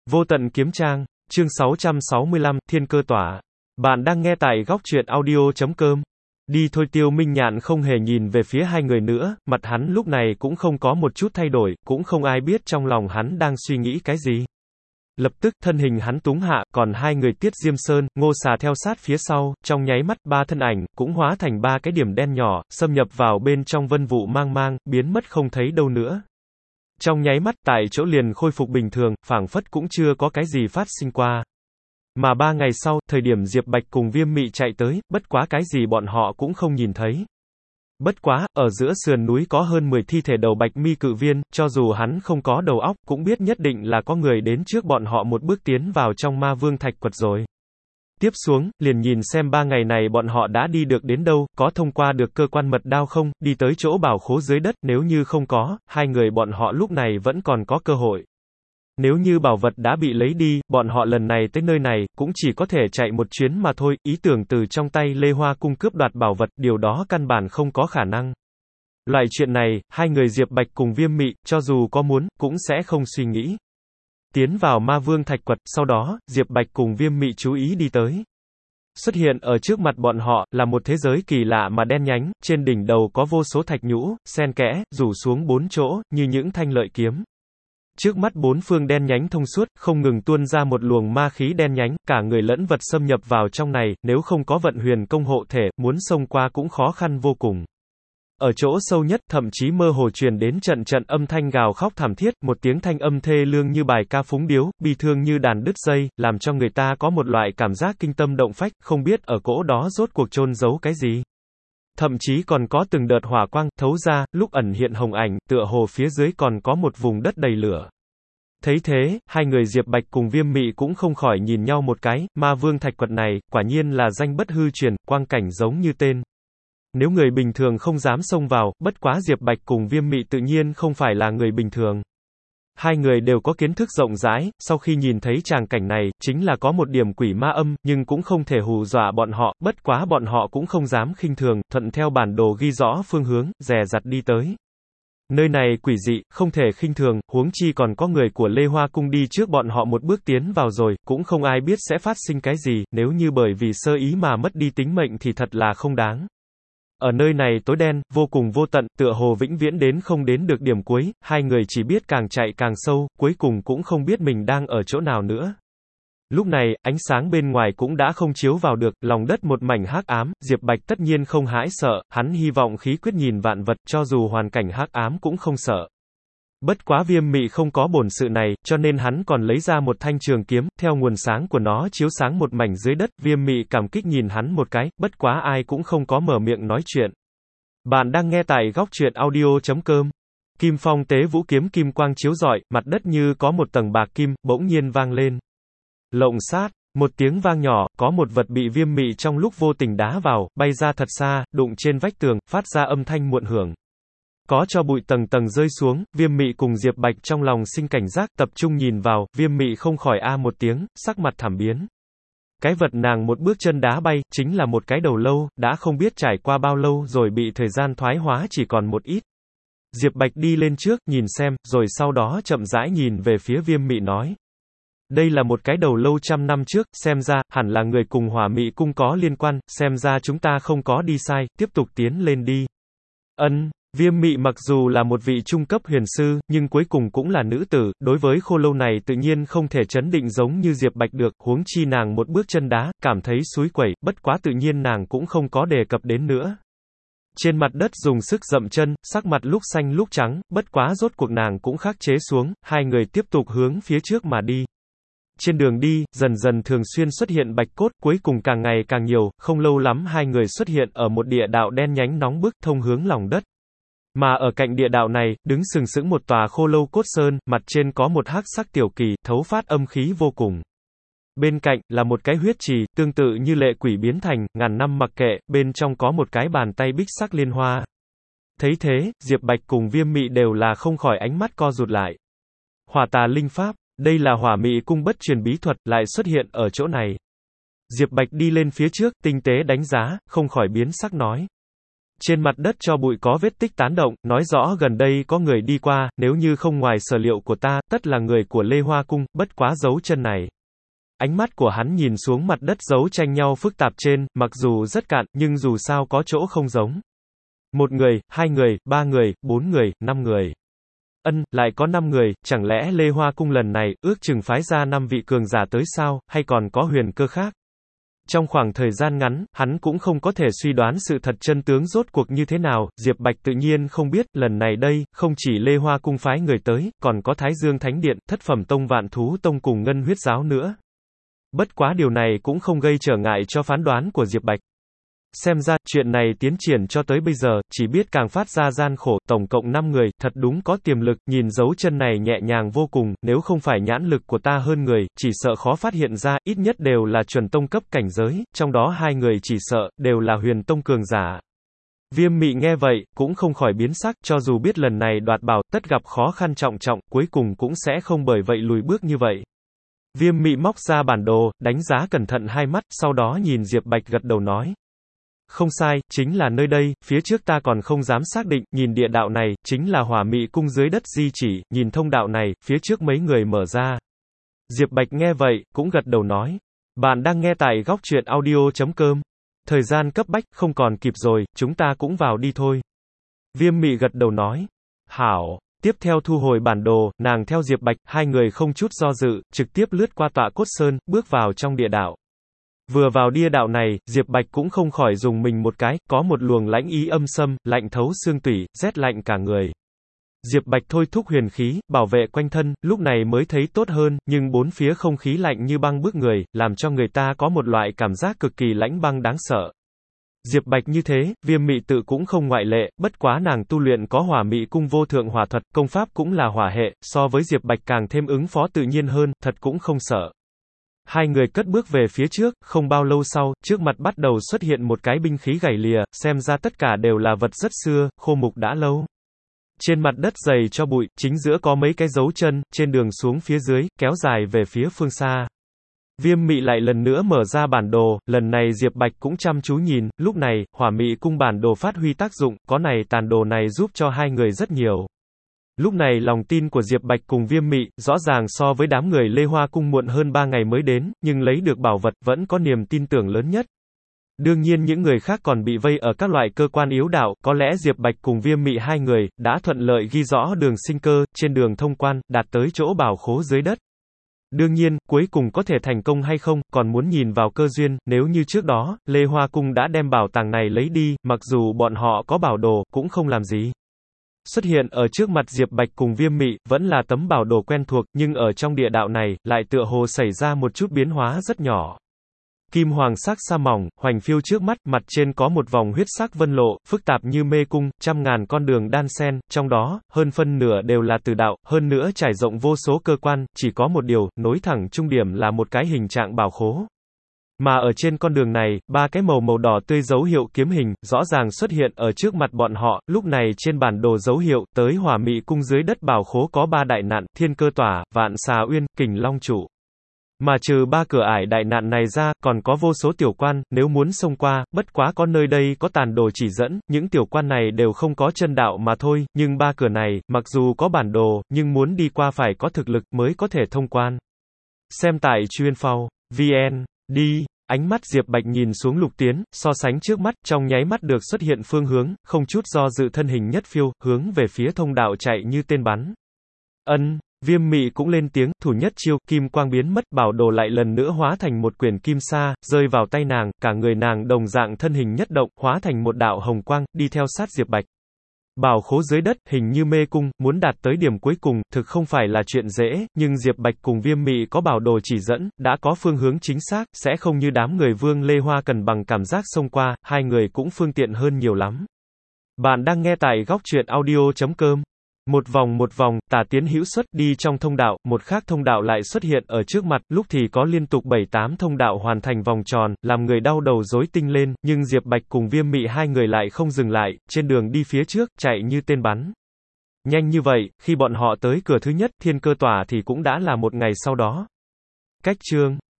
Vô tận kiếm trang, chương 665, Thiên cơ tỏa. Bạn đang nghe tại góc truyện audio.com. Đi thôi, Tiêu Minh Nhạn không hề nhìn về phía hai người nữa, mặt hắn lúc này cũng không có một chút thay đổi, cũng không ai biết trong lòng hắn đang suy nghĩ cái gì. Lập tức, thân hình hắn túng hạ, còn hai người Tiết Diêm Sơn, Ngô Xà theo sát phía sau, trong nháy mắt, ba thân ảnh, cũng hóa thành ba cái điểm đen nhỏ, xâm nhập vào bên trong vân vụ mang mang, biến mất không thấy đâu nữa. Trong nháy mắt, tại chỗ liền khôi phục bình thường, phảng phất cũng chưa có cái gì phát sinh qua. Mà 3 ngày sau, thời điểm Diệp Bạch cùng Viêm Mị chạy tới, bất quá cái gì bọn họ cũng không nhìn thấy. Bất quá, ở giữa sườn núi có hơn 10 thi thể đầu bạch mi cự viên, cho dù hắn không có đầu óc, cũng biết nhất định là có người đến trước bọn họ một bước tiến vào trong ma vương thạch quật rồi. Tiếp xuống, liền nhìn xem 3 ngày này bọn họ đã đi được đến đâu, có thông qua được cơ quan mật đao không, đi tới chỗ bảo khố dưới đất, nếu như không có, hai người bọn họ lúc này vẫn còn có cơ hội. Nếu như bảo vật đã bị lấy đi, bọn họ lần này tới nơi này, cũng chỉ có thể chạy một chuyến mà thôi, ý tưởng từ trong tay Lê Hoa Cung cướp đoạt bảo vật, điều đó căn bản không có khả năng. Loại chuyện này, hai người Diệp Bạch cùng Viêm Mị, cho dù có muốn, cũng sẽ không suy nghĩ. Tiến vào ma vương thạch quật, sau đó, Diệp Bạch cùng Viêm Mị chú ý đi tới. Xuất hiện ở trước mặt bọn họ, là một thế giới kỳ lạ mà đen nhánh, trên đỉnh đầu có vô số thạch nhũ, xen kẽ, rủ xuống 4 chỗ, như những thanh lợi kiếm. Trước mắt bốn phương đen nhánh thông suốt, không ngừng tuôn ra một luồng ma khí đen nhánh, cả người lẫn vật xâm nhập vào trong này, nếu không có vận huyền công hộ thể, muốn xông qua cũng khó khăn vô cùng. Ở chỗ sâu nhất, thậm chí mơ hồ truyền đến trận trận âm thanh gào khóc thảm thiết, một tiếng thanh âm thê lương như bài ca phúng điếu, bi thương như đàn đứt dây, làm cho người ta có một loại cảm giác kinh tâm động phách, không biết ở cỗ đó rốt cuộc chôn giấu cái gì. Thậm chí còn có từng đợt hỏa quang thấu ra, lúc ẩn hiện hồng ảnh, tựa hồ phía dưới còn có một vùng đất đầy lửa. Thấy thế, hai người Diệp Bạch cùng Viêm Mị cũng không khỏi nhìn nhau một cái, ma vương thạch quật này, quả nhiên là danh bất hư truyền, quang cảnh giống như tên. Nếu người bình thường không dám xông vào, bất quá Diệp Bạch cùng Viêm Mị tự nhiên không phải là người bình thường. Hai người đều có kiến thức rộng rãi, sau khi nhìn thấy tràng cảnh này, chính là có một điểm quỷ ma âm, nhưng cũng không thể hù dọa bọn họ, bất quá bọn họ cũng không dám khinh thường, thuận theo bản đồ ghi rõ phương hướng, dè dặt đi tới. Nơi này quỷ dị, không thể khinh thường, huống chi còn có người của Lê Hoa Cung đi trước bọn họ một bước tiến vào rồi, cũng không ai biết sẽ phát sinh cái gì, nếu như bởi vì sơ ý mà mất đi tính mệnh thì thật là không đáng. Ở nơi này tối đen, vô cùng vô tận, tựa hồ vĩnh viễn đến không đến được điểm cuối, hai người chỉ biết càng chạy càng sâu, cuối cùng cũng không biết mình đang ở chỗ nào nữa. Lúc này, ánh sáng bên ngoài cũng đã không chiếu vào được, lòng đất một mảnh hắc ám, Diệp Bạch tất nhiên không hãi sợ, hắn hy vọng khí quyết nhìn vạn vật, cho dù hoàn cảnh hắc ám cũng không sợ. Bất quá Viêm Mị không có bổn sự này, cho nên hắn còn lấy ra một thanh trường kiếm, theo nguồn sáng của nó chiếu sáng một mảnh dưới đất, Viêm Mị cảm kích nhìn hắn một cái, bất quá ai cũng không có mở miệng nói chuyện. Bạn đang nghe tại góc truyện audio.com. Kim phong tế vũ kiếm kim quang chiếu rọi, mặt đất như có một tầng bạc kim, bỗng nhiên vang lên. Lộng sát, một tiếng vang nhỏ, có một vật bị Viêm Mị trong lúc vô tình đá vào, bay ra thật xa, đụng trên vách tường, phát ra âm thanh muộn hưởng. Có cho bụi tầng tầng rơi xuống, Viêm Mị cùng Diệp Bạch trong lòng sinh cảnh giác, tập trung nhìn vào, Viêm Mị không khỏi a một tiếng, sắc mặt thảm biến. Cái vật nàng một bước chân đá bay, chính là một cái đầu lâu, đã không biết trải qua bao lâu rồi bị thời gian thoái hóa chỉ còn một ít. Diệp Bạch đi lên trước, nhìn xem, rồi sau đó chậm rãi nhìn về phía Viêm Mị nói. Đây là một cái đầu lâu 100 năm trước, xem ra, hẳn là người cùng Hỏa Mị Cung có liên quan, xem ra chúng ta không có đi sai, tiếp tục tiến lên đi. Viêm Mị mặc dù là một vị trung cấp huyền sư, nhưng cuối cùng cũng là nữ tử, đối với khô lâu này tự nhiên không thể trấn định giống như Diệp Bạch được, huống chi nàng một bước chân đá, cảm thấy xúi quẩy, bất quá tự nhiên nàng cũng không có đề cập đến nữa. Trên mặt đất dùng sức dậm chân, sắc mặt lúc xanh lúc trắng, bất quá rốt cuộc nàng cũng khắc chế xuống, hai người tiếp tục hướng phía trước mà đi. Trên đường đi, dần dần thường xuyên xuất hiện bạch cốt, cuối cùng càng ngày càng nhiều, không lâu lắm hai người xuất hiện ở một địa đạo đen nhánh nóng bức thông hướng lòng đất. Mà ở cạnh địa đạo này, đứng sừng sững một tòa khô lâu cốt sơn, mặt trên có một hắc sắc tiểu kỳ, thấu phát âm khí vô cùng. Bên cạnh, là một cái huyết trì, tương tự như lệ quỷ biến thành, ngàn năm mặc kệ, bên trong có một cái bàn tay bích sắc liên hoa. Thấy thế, Diệp Bạch cùng Viêm Mị đều là không khỏi ánh mắt co rụt lại. Hỏa tà linh pháp, đây là Hỏa Mị Cung bất truyền bí thuật, lại xuất hiện ở chỗ này. Diệp Bạch đi lên phía trước, tinh tế đánh giá, không khỏi biến sắc nói. Trên mặt đất tro bụi có vết tích tán động, nói rõ gần đây có người đi qua, nếu như không ngoài sở liệu của ta, tất là người của Lê Hoa Cung, bất quá dấu chân này. Ánh mắt của hắn nhìn xuống mặt đất dấu tranh nhau phức tạp trên, mặc dù rất cạn, nhưng dù sao có chỗ không giống. Một người, hai người, ba người, bốn người, năm người. Lại có 5 người, chẳng lẽ Lê Hoa Cung lần này, ước chừng phái ra 5 vị cường giả tới sao, hay còn có huyền cơ khác? Trong khoảng thời gian ngắn, hắn cũng không có thể suy đoán sự thật chân tướng rốt cuộc như thế nào, Diệp Bạch tự nhiên không biết, lần này đây, không chỉ Lê Hoa Cung phái người tới, còn có Thái Dương Thánh Điện, Thất Phẩm Tông Vạn Thú Tông cùng Ngân Huyết Giáo nữa. Bất quá điều này cũng không gây trở ngại cho phán đoán của Diệp Bạch. Xem ra, chuyện này tiến triển cho tới bây giờ, chỉ biết càng phát ra gian khổ, tổng cộng 5 người, thật đúng có tiềm lực, nhìn dấu chân này nhẹ nhàng vô cùng, nếu không phải nhãn lực của ta hơn người, chỉ sợ khó phát hiện ra, ít nhất đều là chuẩn tông cấp cảnh giới, trong đó 2 người chỉ sợ, đều là huyền tông cường giả. Viêm Mị nghe vậy, cũng không khỏi biến sắc, cho dù biết lần này đoạt bảo, tất gặp khó khăn trọng trọng, cuối cùng cũng sẽ không bởi vậy lùi bước như vậy. Viêm Mị móc ra bản đồ, đánh giá cẩn thận hai mắt, sau đó nhìn Diệp Bạch gật đầu nói. Không sai, chính là nơi đây, phía trước ta còn không dám xác định, nhìn địa đạo này, chính là Hỏa Mị Cung dưới đất di chỉ, nhìn thông đạo này, phía trước mấy người mở ra. Diệp Bạch nghe vậy, cũng gật đầu nói. Bạn đang nghe tại góc truyện audio.com. Thời gian cấp bách, không còn kịp rồi, chúng ta cũng vào đi thôi. Viêm Mị gật đầu nói. Hảo. Tiếp theo thu hồi bản đồ, nàng theo Diệp Bạch, hai người không chút do dự, trực tiếp lướt qua tọa cốt sơn, bước vào trong địa đạo. Vừa vào địa đạo này, Diệp Bạch cũng không khỏi dùng mình một cái, có một luồng lãnh ý âm xâm, lạnh thấu xương tủy, rét lạnh cả người. Diệp Bạch thôi thúc huyền khí, bảo vệ quanh thân, lúc này mới thấy tốt hơn, nhưng bốn phía không khí lạnh như băng bức người, làm cho người ta có một loại cảm giác cực kỳ lãnh băng đáng sợ. Diệp Bạch như thế, Viêm Mị tự cũng không ngoại lệ, bất quá nàng tu luyện có Hỏa Mị Cung vô thượng hỏa thuật, công pháp cũng là hỏa hệ, so với Diệp Bạch càng thêm ứng phó tự nhiên hơn, thật cũng không sợ. Hai người cất bước về phía trước, không bao lâu sau, trước mặt bắt đầu xuất hiện một cái binh khí gảy lìa, xem ra tất cả đều là vật rất xưa, khô mục đã lâu. Trên mặt đất dày cho bụi, chính giữa có mấy cái dấu chân, trên đường xuống phía dưới, kéo dài về phía phương xa. Viêm Mị lại lần nữa mở ra bản đồ, lần này Diệp Bạch cũng chăm chú nhìn, lúc này, Hỏa Mị Cung bản đồ phát huy tác dụng, có này tàn đồ này giúp cho hai người rất nhiều. Lúc này lòng tin của Diệp Bạch cùng Viêm Mị, rõ ràng so với đám người Lê Hoa Cung muộn hơn 3 ngày mới đến, nhưng lấy được bảo vật vẫn có niềm tin tưởng lớn nhất. Đương nhiên những người khác còn bị vây ở các loại cơ quan yếu đạo, có lẽ Diệp Bạch cùng Viêm Mị hai người, đã thuận lợi ghi rõ đường sinh cơ, trên đường thông quan, đạt tới chỗ bảo khố dưới đất. Đương nhiên, cuối cùng có thể thành công hay không, còn muốn nhìn vào cơ duyên, nếu như trước đó, Lê Hoa Cung đã đem bảo tàng này lấy đi, mặc dù bọn họ có bảo đồ, cũng không làm gì. Xuất hiện ở trước mặt Diệp Bạch cùng Viêm Mị, vẫn là tấm bảo đồ quen thuộc, nhưng ở trong địa đạo này, lại tựa hồ xảy ra một chút biến hóa rất nhỏ. Kim hoàng sắc sa mỏng, hoành phiêu trước mắt, mặt trên có một vòng huyết sắc vân lộ, phức tạp như mê cung, trăm ngàn con đường đan xen, trong đó, hơn phân nửa đều là từ đạo, hơn nữa trải rộng vô số cơ quan, chỉ có một điều, nối thẳng trung điểm là một cái hình trạng bảo khố. Mà ở trên con đường này, ba cái màu đỏ tươi dấu hiệu kiếm hình, rõ ràng xuất hiện ở trước mặt bọn họ, lúc này trên bản đồ dấu hiệu, tới Hỏa Mị Cung dưới đất bảo khố có 3 đại nạn, Thiên Cơ Tỏa, Vạn Xà Uyên, Kình Long Trụ. Mà trừ 3 cửa ải đại nạn này ra, còn có vô số tiểu quan, nếu muốn xông qua, bất quá có nơi đây có tàn đồ chỉ dẫn, những tiểu quan này đều không có chân đạo mà thôi, nhưng 3 cửa này, mặc dù có bản đồ, nhưng muốn đi qua phải có thực lực mới có thể thông quan. Xem tại Chuyên Phao, VN, đi. Ánh mắt Diệp Bạch nhìn xuống Lục Tiến, so sánh trước mắt, trong nháy mắt được xuất hiện phương hướng, không chút do dự thân hình nhất phiêu, hướng về phía thông đạo chạy như tên bắn. Viêm Mị cũng lên tiếng, thủ nhất chiêu, kim quang biến mất, bảo đồ lại lần nữa hóa thành một quyển kim sa, rơi vào tay nàng, cả người nàng đồng dạng thân hình nhất động, hóa thành một đạo hồng quang, đi theo sát Diệp Bạch. Bảo khố dưới đất, hình như mê cung, muốn đạt tới điểm cuối cùng, thực không phải là chuyện dễ, nhưng Diệp Bạch cùng Viêm Mị có bảo đồ chỉ dẫn, đã có phương hướng chính xác, sẽ không như đám người Vương Lê Hoa cần bằng cảm giác xông qua, hai người cũng phương tiện hơn nhiều lắm. Bạn đang nghe tại góc truyện audio.com. Một vòng, tả tiến hữu xuất, đi trong thông đạo, một khác thông đạo lại xuất hiện ở trước mặt, lúc thì có liên tục 7-8 thông đạo hoàn thành vòng tròn, làm người đau đầu rối tinh lên, nhưng Diệp Bạch cùng Viêm Mị hai người lại không dừng lại, trên đường đi phía trước, chạy như tên bắn. Nhanh như vậy, khi bọn họ tới cửa thứ nhất, Thiên Cơ Tỏa thì cũng đã là một ngày sau đó. Cách chương